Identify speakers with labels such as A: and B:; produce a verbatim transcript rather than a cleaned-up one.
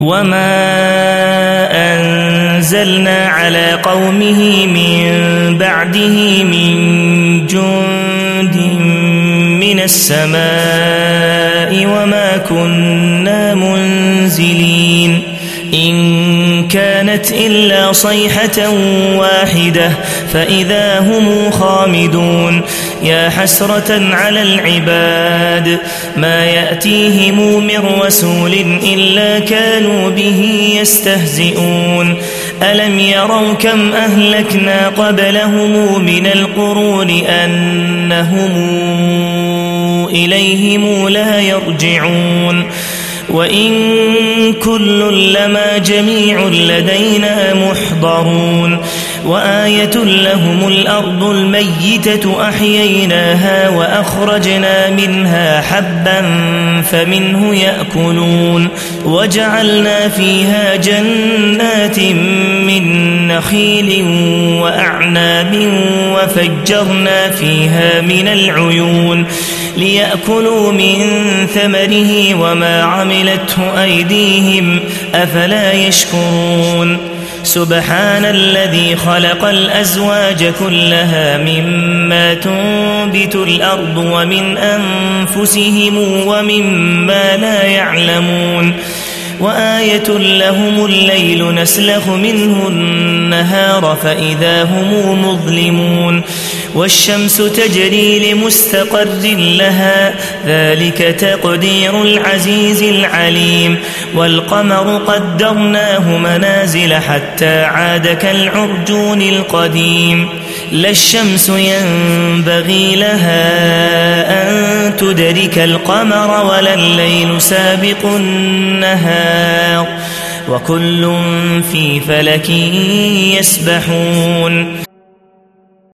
A: وما أنزلنا على قومه من بعده من جند من السماء وما كنا منزلين إن كانت إلا صيحة واحدة فإذا هم خامدون يا حسرة على العباد ما يأتيهم من رسول إلا كانوا به يستهزئون ألم يروا كم أهلكنا قبلهم من القرون أنهم إليهم لا يرجعون وإن كل لما جميع لدينا محضرون وآية لهم الأرض الميتة أحييناها وأخرجنا منها حبا فمنه يأكلون وجعلنا فيها جنات من نخيل وأعناب وفجرنا فيها من العيون ليأكلوا من ثمره وما عملته أيديهم أفلا يشكرون سبحان الذي خلق الأزواج كلها مما تنبت الأرض ومن أنفسهم ومما لا يعلمون وآية لهم الليل نسلخ منه النهار فإذا هم مظلمون والشمس تجري لمستقر لها ذلك تقدير العزيز العليم والقمر قدرناه منازل حتى عاد كالعرجون القديم لا الشمس ينبغي لها أن تدرك القمر ولا الليل سابق النهار وكل في فلك يسبحون.